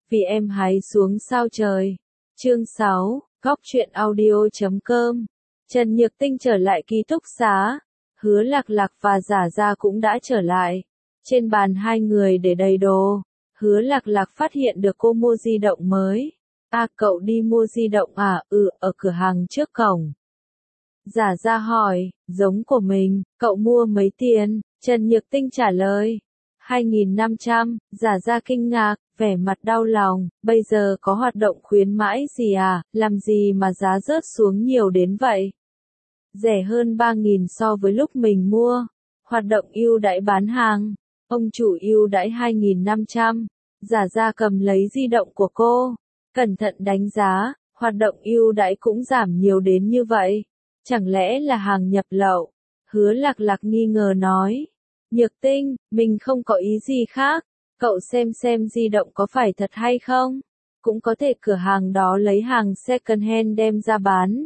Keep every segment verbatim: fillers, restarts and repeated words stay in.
vì em hái xuống sao trời. Chương sáu, Góc truyện audio chấm com. Trần Nhược Tinh trở lại ký túc xá, Hứa Lạc Lạc và Giả Gia cũng đã trở lại. Trên bàn hai người để đầy đồ, Hứa Lạc Lạc phát hiện được cô mua di động mới. À, cậu đi mua di động à? Ừ, ở cửa hàng trước cổng. Giả Gia hỏi, giống của mình, cậu mua mấy tiền? Trần Nhược Tinh trả lời, hai nghìn năm trăm. Giả Gia kinh ngạc, vẻ mặt đau lòng, bây giờ có hoạt động khuyến mãi gì à, làm gì mà giá rớt xuống nhiều đến vậy? Rẻ hơn ba nghìn so với lúc mình mua. Hoạt động ưu đãi bán hàng, ông chủ ưu đãi hai nghìn năm trăm. Giả Gia cầm lấy di động của cô, cẩn thận đánh giá, hoạt động ưu đãi cũng giảm nhiều đến như vậy. Chẳng lẽ là hàng nhập lậu? Hứa Lạc Lạc nghi ngờ nói. Nhược Tinh, mình không có ý gì khác. Cậu xem xem di động có phải thật hay không? Cũng có thể cửa hàng đó lấy hàng second hand đem ra bán.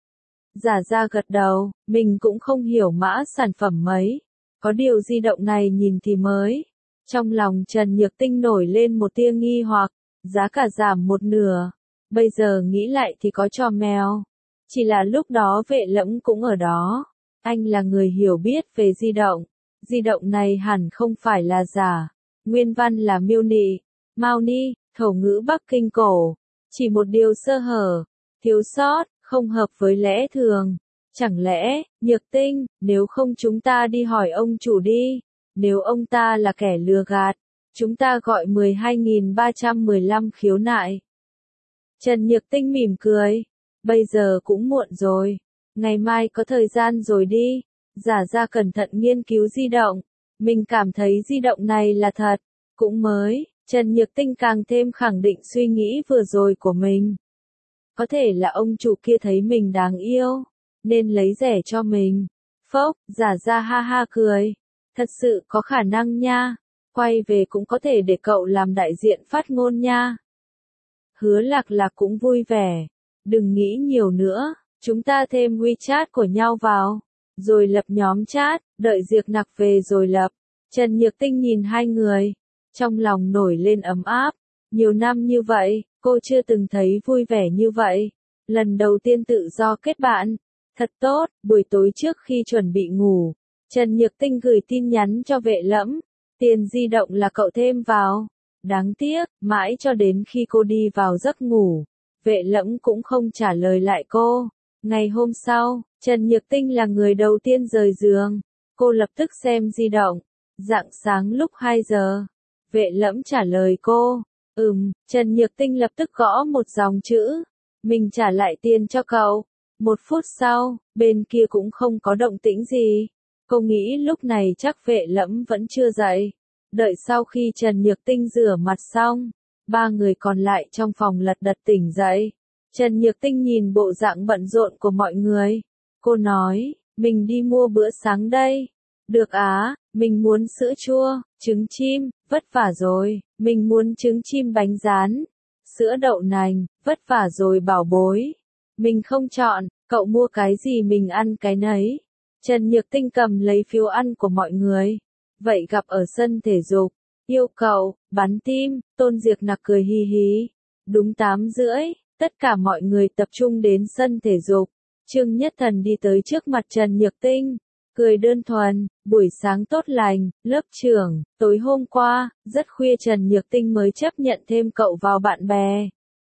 Giả Gia gật đầu, mình cũng không hiểu mã sản phẩm mấy. Có điều di động này nhìn thì mới. Trong lòng Trần Nhược Tinh nổi lên một tia nghi hoặc, giá cả giảm một nửa. Bây giờ nghĩ lại thì có trò mèo. Chỉ là lúc đó Vệ Lẫm cũng ở đó. Anh là người hiểu biết về di động. Di động này hẳn không phải là giả. Nguyên văn là miêu nị, mao ni, khẩu ngữ Bắc Kinh cổ. Chỉ một điều sơ hở, thiếu sót, không hợp với lẽ thường. Chẳng lẽ, Nhược Tinh, nếu không chúng ta đi hỏi ông chủ đi. Nếu ông ta là kẻ lừa gạt, chúng ta gọi mười hai nghìn ba trăm mười lăm khiếu nại. Trần Nhược Tinh mỉm cười. Bây giờ cũng muộn rồi. Ngày mai có thời gian rồi đi. Giả Gia cẩn thận nghiên cứu di động. Mình cảm thấy di động này là thật, cũng mới. Trần Nhược Tinh càng thêm khẳng định suy nghĩ vừa rồi của mình. Có thể là ông chủ kia thấy mình đáng yêu, nên lấy rẻ cho mình. Phốc, Giả Gia ha ha cười. Thật sự có khả năng nha. Quay về cũng có thể để cậu làm đại diện phát ngôn nha. Hứa Lạc Lạc cũng vui vẻ. Đừng nghĩ nhiều nữa, chúng ta thêm WeChat của nhau vào. Rồi lập nhóm chat, đợi Diệp Nặc về rồi lập. Trần Nhược Tinh nhìn hai người, trong lòng nổi lên ấm áp. Nhiều năm như vậy, cô chưa từng thấy vui vẻ như vậy. Lần đầu tiên tự do kết bạn. Thật tốt, buổi tối trước khi chuẩn bị ngủ, Trần Nhược Tinh gửi tin nhắn cho Vệ Lẫm. Tiền di động là cậu thêm vào. Đáng tiếc, mãi cho đến khi cô đi vào giấc ngủ, Vệ Lẫm cũng không trả lời lại cô. Ngày hôm sau, Trần Nhược Tinh là người đầu tiên rời giường. Cô lập tức xem di động. Rạng sáng lúc hai giờ. Vệ Lẫm trả lời cô. Ừm, Trần Nhược Tinh lập tức gõ một dòng chữ. Mình trả lại tiền cho cậu. Một phút sau, bên kia cũng không có động tĩnh gì. Cô nghĩ lúc này chắc Vệ Lẫm vẫn chưa dậy. Đợi sau khi Trần Nhược Tinh rửa mặt xong, ba người còn lại trong phòng lật đật tỉnh dậy. Trần Nhược Tinh nhìn bộ dạng bận rộn của mọi người. Cô nói, mình đi mua bữa sáng đây. Được á, mình muốn sữa chua, trứng chim, vất vả rồi. Mình muốn trứng chim bánh rán, sữa đậu nành, vất vả rồi bảo bối. Mình không chọn, cậu mua cái gì mình ăn cái nấy. Trần Nhược Tinh cầm lấy phiếu ăn của mọi người. Vậy gặp ở sân thể dục. Yêu cầu, bắn tim, Tôn Diệp Nặc cười hì hì. Đúng tám rưỡi. Tất cả mọi người tập trung đến sân thể dục. Trương Nhất Thần đi tới trước mặt Trần Nhược Tinh. Cười đơn thuần, buổi sáng tốt lành, lớp trưởng, tối hôm qua, rất khuya Trần Nhược Tinh mới chấp nhận thêm cậu vào bạn bè.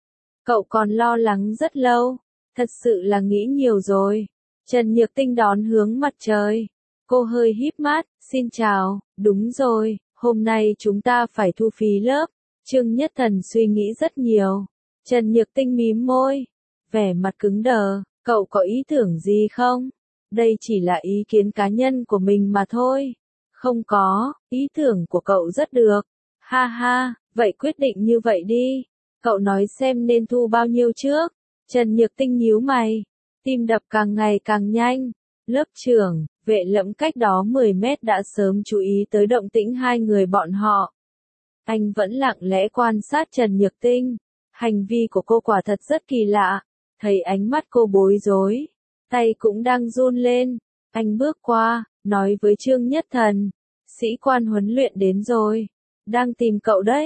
Cậu còn lo lắng rất lâu, thật sự là nghĩ nhiều rồi. Trần Nhược Tinh đón hướng mặt trời. Cô hơi híp mắt, xin chào, đúng rồi, hôm nay chúng ta phải thu phí lớp. Trương Nhất Thần suy nghĩ rất nhiều. Trần Nhược Tinh mím môi, vẻ mặt cứng đờ, cậu có ý tưởng gì không? Đây chỉ là ý kiến cá nhân của mình mà thôi. Không có, ý tưởng của cậu rất được. Ha ha, vậy quyết định như vậy đi. Cậu nói xem nên thu bao nhiêu trước? Trần Nhược Tinh nhíu mày, tim đập càng ngày càng nhanh. Lớp trưởng, Vệ Lẫm cách đó mười mét đã sớm chú ý tới động tĩnh hai người bọn họ. Anh vẫn lặng lẽ quan sát Trần Nhược Tinh. Hành vi của cô quả thật rất kỳ lạ. Thấy ánh mắt cô bối rối, tay cũng đang run lên. Anh bước qua, nói với Trương Nhất Thần. Sĩ quan huấn luyện đến rồi. Đang tìm cậu đấy.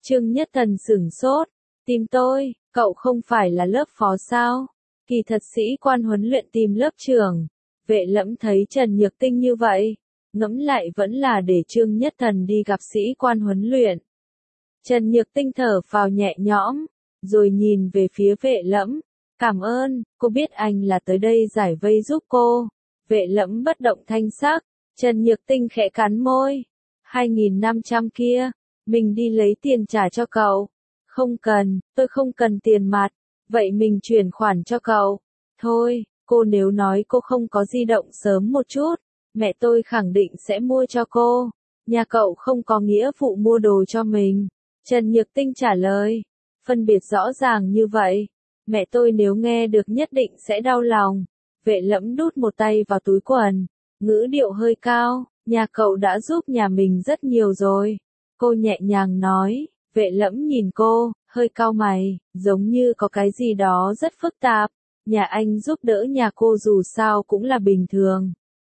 Trương Nhất Thần sửng sốt. Tìm tôi, cậu không phải là lớp phó sao? Kỳ thật sĩ quan huấn luyện tìm lớp trưởng. Vệ Lẫm thấy Trần Nhược Tinh như vậy, ngẫm lại vẫn là để Trương Nhất Thần đi gặp sĩ quan huấn luyện. Trần Nhược Tinh thở phào nhẹ nhõm, rồi nhìn về phía Vệ Lẫm. Cảm ơn, cô biết anh là tới đây giải vây giúp cô. Vệ Lẫm bất động thanh sắc. Trần Nhược Tinh khẽ cắn môi. hai nghìn năm trăm kia, mình đi lấy tiền trả cho cậu. Không cần, tôi không cần tiền mặt. Vậy mình chuyển khoản cho cậu. Thôi, cô nếu nói cô không có di động sớm một chút, mẹ tôi khẳng định sẽ mua cho cô. Nhà cậu không có nghĩa vụ mua đồ cho mình. Trần Nhược Tinh trả lời. Phân biệt rõ ràng như vậy. Mẹ tôi nếu nghe được nhất định sẽ đau lòng. Vệ Lẫm đút một tay vào túi quần. Ngữ điệu hơi cao. Nhà cậu đã giúp nhà mình rất nhiều rồi. Cô nhẹ nhàng nói. Vệ Lẫm nhìn cô, hơi cau mày, giống như có cái gì đó rất phức tạp. Nhà anh giúp đỡ nhà cô dù sao cũng là bình thường.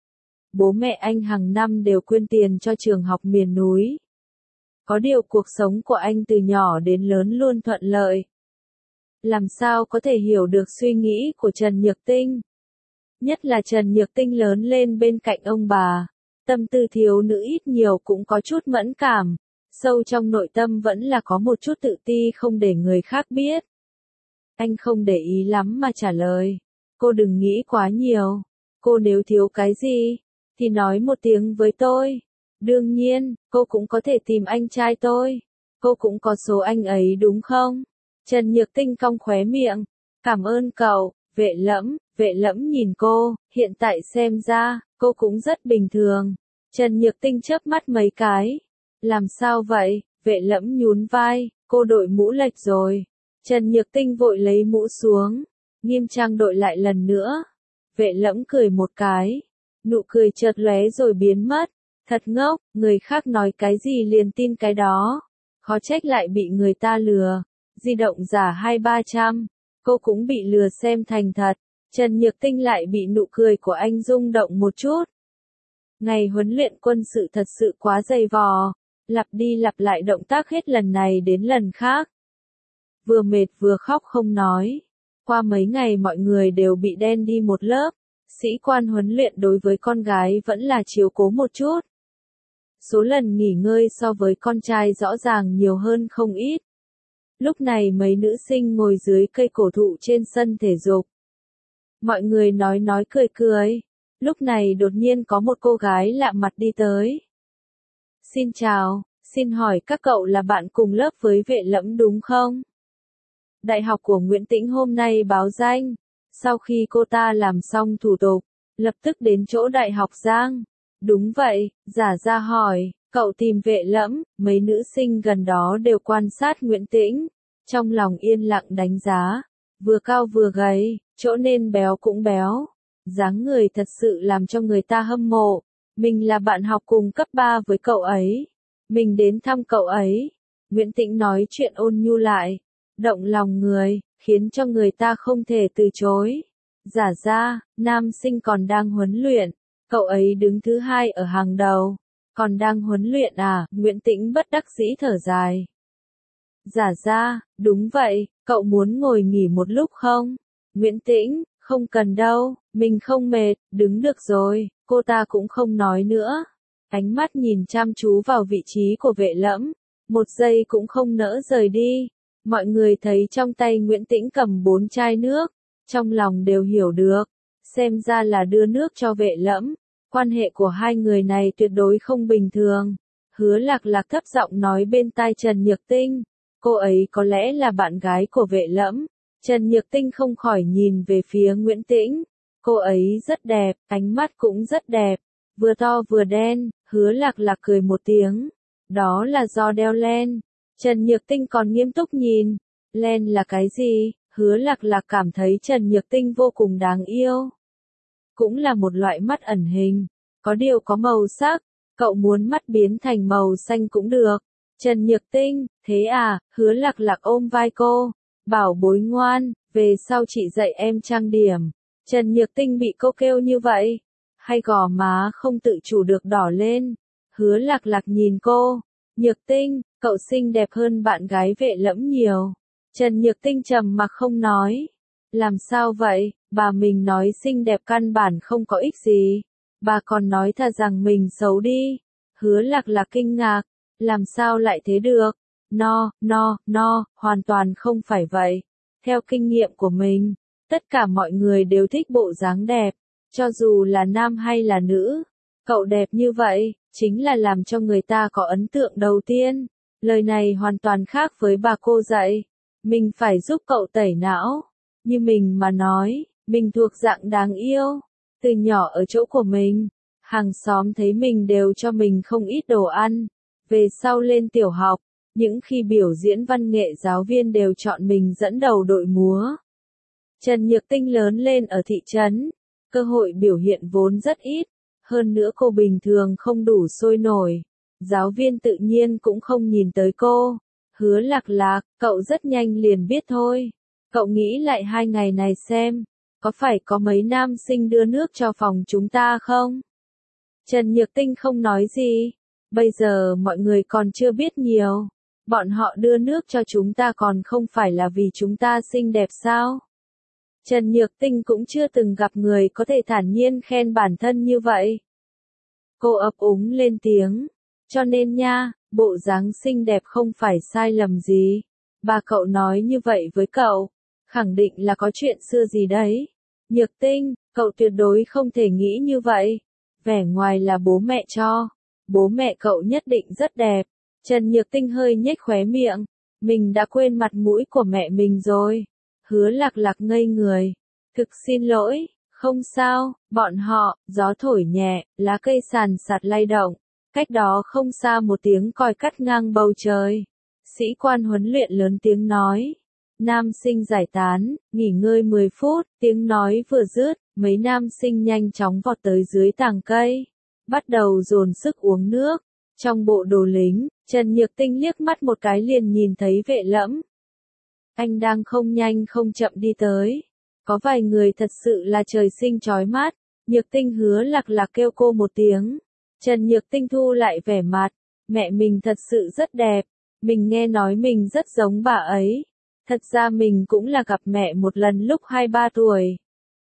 Bố mẹ anh hàng năm đều quyên tiền cho trường học miền núi. Có điều cuộc sống của anh từ nhỏ đến lớn luôn thuận lợi. Làm sao có thể hiểu được suy nghĩ của Trần Nhược Tinh? Nhất là Trần Nhược Tinh lớn lên bên cạnh ông bà. Tâm tư thiếu nữ ít nhiều cũng có chút mẫn cảm. Sâu trong nội tâm vẫn là có một chút tự ti không để người khác biết. Anh không để ý lắm mà trả lời. Cô đừng nghĩ quá nhiều. Cô nếu thiếu cái gì, thì nói một tiếng với tôi. Đương nhiên, cô cũng có thể tìm anh trai tôi. Cô cũng có số anh ấy đúng không? Trần Nhược Tinh cong khóe miệng. Cảm ơn cậu, Vệ Lẫm. Vệ Lẫm nhìn cô, hiện tại xem ra, cô cũng rất bình thường. Trần Nhược Tinh chớp mắt mấy cái. Làm sao vậy? Vệ Lẫm nhún vai, cô đội mũ lệch rồi. Trần Nhược Tinh vội lấy mũ xuống, nghiêm trang đội lại lần nữa. Vệ Lẫm cười một cái, nụ cười chợt lóe rồi biến mất. Thật ngốc, người khác nói cái gì liền tin cái đó. Khó trách lại bị người ta lừa. Di động giả hai ba trăm, cô cũng bị lừa xem thành thật. Trần Nhược Tinh lại bị nụ cười của anh rung động một chút. Ngày huấn luyện quân sự thật sự quá dày vò. Lặp đi lặp lại động tác hết lần này đến lần khác. Vừa mệt vừa khóc không nói. Qua mấy ngày mọi người đều bị đen đi một lớp. Sĩ quan huấn luyện đối với con gái vẫn là chiếu cố một chút. Số lần nghỉ ngơi so với con trai rõ ràng nhiều hơn không ít. Lúc này mấy nữ sinh ngồi dưới cây cổ thụ trên sân thể dục. Mọi người nói nói cười cười. Lúc này đột nhiên có một cô gái lạ mặt đi tới. Xin chào, xin hỏi các cậu là bạn cùng lớp với Vệ Lẫm đúng không? Đại học của Nguyễn Tĩnh hôm nay báo danh. Sau khi cô ta làm xong thủ tục, lập tức đến chỗ Đại học Giang. Đúng vậy, Giả Gia hỏi, cậu tìm Vệ Lẫm, mấy nữ sinh gần đó đều quan sát Nguyễn Tĩnh. Trong lòng yên lặng đánh giá, vừa cao vừa gầy, chỗ nên béo cũng béo. Dáng người thật sự làm cho người ta hâm mộ. Mình là bạn học cùng cấp ba với cậu ấy. Mình đến thăm cậu ấy. Nguyễn Tĩnh nói chuyện ôn nhu lại. Động lòng người, khiến cho người ta không thể từ chối. Giả ra, nam sinh còn đang huấn luyện. Cậu ấy đứng thứ hai ở hàng đầu. Còn đang huấn luyện à? Nguyễn Tĩnh bất đắc dĩ thở dài. Giả ra, đúng vậy, cậu muốn ngồi nghỉ một lúc không? Nguyễn Tĩnh, không cần đâu, mình không mệt, đứng được rồi. Cô ta cũng không nói nữa. Ánh mắt nhìn chăm chú vào vị trí của Vệ Lẫm. Một giây cũng không nỡ rời đi. Mọi người thấy trong tay Nguyễn Tĩnh cầm bốn chai nước. Trong lòng đều hiểu được. Xem ra là đưa nước cho Vệ Lẫm. Quan hệ của hai người này tuyệt đối không bình thường. Hứa Lạc Lạc thấp giọng nói bên tai Trần Nhược Tinh. Cô ấy có lẽ là bạn gái của Vệ Lẫm. Trần Nhược Tinh không khỏi nhìn về phía Nguyễn Tĩnh. Cô ấy rất đẹp, ánh mắt cũng rất đẹp. Vừa to vừa đen, Hứa Lạc Lạc cười một tiếng. Đó là do đeo len. Trần Nhược Tinh còn nghiêm túc nhìn. Len là cái gì? Hứa Lạc Lạc cảm thấy Trần Nhược Tinh vô cùng đáng yêu. Cũng là một loại mắt ẩn hình. Có điều có màu sắc. Cậu muốn mắt biến thành màu xanh cũng được. Trần Nhược Tinh, thế à? Hứa Lạc Lạc ôm vai cô. Bảo bối ngoan, về sau chị dạy em trang điểm. Trần Nhược Tinh bị cô kêu như vậy. Hay gò má không tự chủ được đỏ lên. Hứa Lạc Lạc nhìn cô. Nhược Tinh, Cậu xinh đẹp hơn bạn gái Vệ Lẫm nhiều. Trần Nhược Tinh trầm mặc không nói. Làm sao vậy, bà mình nói xinh đẹp căn bản không có ích gì. Bà còn nói thà rằng mình xấu đi. Hứa Lạc Lạc kinh ngạc. Làm sao lại thế được? No, no, no, hoàn toàn không phải vậy. Theo kinh nghiệm của mình, tất cả mọi người đều thích bộ dáng đẹp. Cho dù là nam hay là nữ. Cậu đẹp như vậy, chính là làm cho người ta có ấn tượng đầu tiên. Lời này hoàn toàn khác với bà cô dạy. Mình phải giúp cậu tẩy não. Như mình mà nói, mình thuộc dạng đáng yêu. Từ nhỏ ở chỗ của mình, hàng xóm thấy mình đều cho mình không ít đồ ăn. Về sau lên tiểu học, những khi biểu diễn văn nghệ giáo viên đều chọn mình dẫn đầu đội múa. Trần Nhược Tinh lớn lên ở thị trấn, cơ hội biểu hiện vốn rất ít. Hơn nữa cô bình thường không đủ sôi nổi. Giáo viên tự nhiên cũng không nhìn tới cô. Hứa Lạc Lạc, cậu rất nhanh liền biết thôi. Cậu nghĩ lại hai ngày này xem, có phải có mấy nam sinh đưa nước cho phòng chúng ta không? Trần Nhược Tinh không nói gì. Bây giờ mọi người còn chưa biết nhiều. Bọn họ đưa nước cho chúng ta còn không phải là vì chúng ta xinh đẹp sao? Trần Nhược Tinh cũng chưa từng gặp người có thể thản nhiên khen bản thân như vậy. Cô ấp úng lên tiếng. Cho nên nha, bộ dáng xinh đẹp không phải sai lầm gì. Bà cậu nói như vậy với cậu, khẳng định là có chuyện xưa gì đấy. Nhược Tinh, cậu tuyệt đối không thể nghĩ như vậy. Vẻ ngoài là bố mẹ cho. Bố mẹ cậu nhất định rất đẹp. Trần Nhược Tinh hơi nhếch khóe miệng. Mình đã quên mặt mũi của mẹ mình rồi. Hứa Lạc Lạc ngây người. Thực xin lỗi, không sao, bọn họ, gió thổi nhẹ, lá cây sàn sạt lay động. Cách đó không xa một tiếng còi cắt ngang bầu trời. Sĩ quan huấn luyện lớn tiếng nói. Nam sinh giải tán, nghỉ ngơi mười phút, tiếng nói vừa dứt, mấy nam sinh nhanh chóng vọt tới dưới tàng cây. Bắt đầu dồn sức uống nước. Trong bộ đồ lính, Trần Nhược Tinh liếc mắt một cái liền nhìn thấy Vệ Lẫm. Anh đang không nhanh không chậm đi tới. Có vài người thật sự là trời sinh chói mắt. Nhược Tinh Hứa Lạc Lạc kêu cô một tiếng. Trần Nhược Tinh thu lại vẻ mặt. Mẹ mình thật sự rất đẹp. Mình nghe nói mình rất giống bà ấy. Thật ra mình cũng là gặp mẹ một lần lúc hai ba tuổi.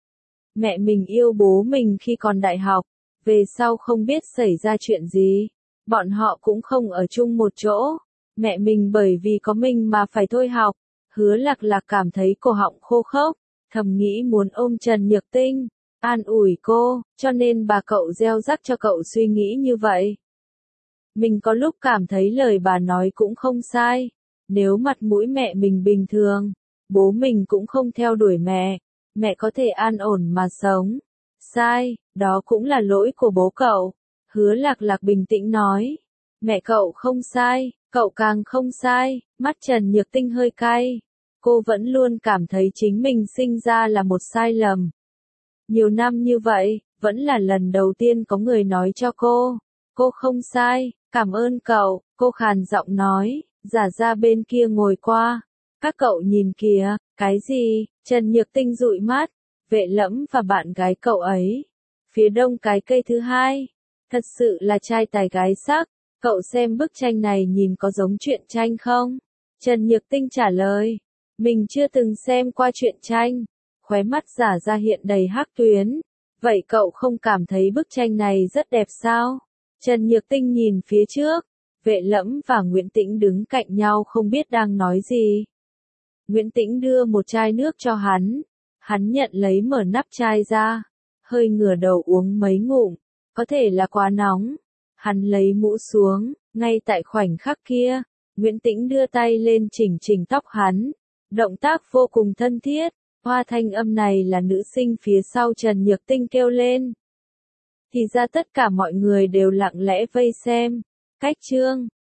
Mẹ mình yêu bố mình khi còn đại học. Về sau không biết xảy ra chuyện gì. Bọn họ cũng không ở chung một chỗ. Mẹ mình bởi vì có mình mà phải thôi học. Hứa Lạc Lạc cảm thấy cổ họng khô khốc. Thầm nghĩ muốn ôm Trần Nhược Tinh. An ủi cô, cho nên bà cậu gieo rắc cho cậu suy nghĩ như vậy. Mình có lúc cảm thấy lời bà nói cũng không sai. Nếu mặt mũi mẹ mình bình thường, bố mình cũng không theo đuổi mẹ. Mẹ có thể an ổn mà sống. Sai, đó cũng là lỗi của bố cậu. Hứa Lạc Lạc bình tĩnh nói. Mẹ cậu không sai, cậu càng không sai. Mắt Trần Nhược Tinh hơi cay. Cô vẫn luôn cảm thấy chính mình sinh ra là một sai lầm. Nhiều năm như vậy, vẫn là lần đầu tiên có người nói cho cô. Cô không sai, cảm ơn cậu, cô khàn giọng nói, giả ra bên kia ngồi qua. Các cậu nhìn kìa, cái gì? Trần Nhược Tinh dụi mắt. Vệ Lẫm và bạn gái cậu ấy. Phía đông cái cây thứ hai. Thật sự là trai tài gái sắc. Cậu xem bức tranh này nhìn có giống truyện tranh không? Trần Nhược Tinh trả lời. Mình chưa từng xem qua truyện tranh. Khóe mắt giả ra hiện đầy hắc tuyến. Vậy cậu không cảm thấy bức tranh này rất đẹp sao? Trần Nhược Tinh nhìn phía trước. Vệ Lẫm và Nguyễn Tĩnh đứng cạnh nhau không biết đang nói gì. Nguyễn Tĩnh đưa một chai nước cho hắn. Hắn nhận lấy mở nắp chai ra. Hơi ngửa đầu uống mấy ngụm. Có thể là quá nóng. Hắn lấy mũ xuống. Ngay tại khoảnh khắc kia, Nguyễn Tĩnh đưa tay lên chỉnh chỉnh tóc hắn. Động tác vô cùng thân thiết. Hoa thanh âm này là nữ sinh phía sau Trần Nhược Tinh kêu lên. Thì ra tất cả mọi người đều lặng lẽ vây xem. Cách chương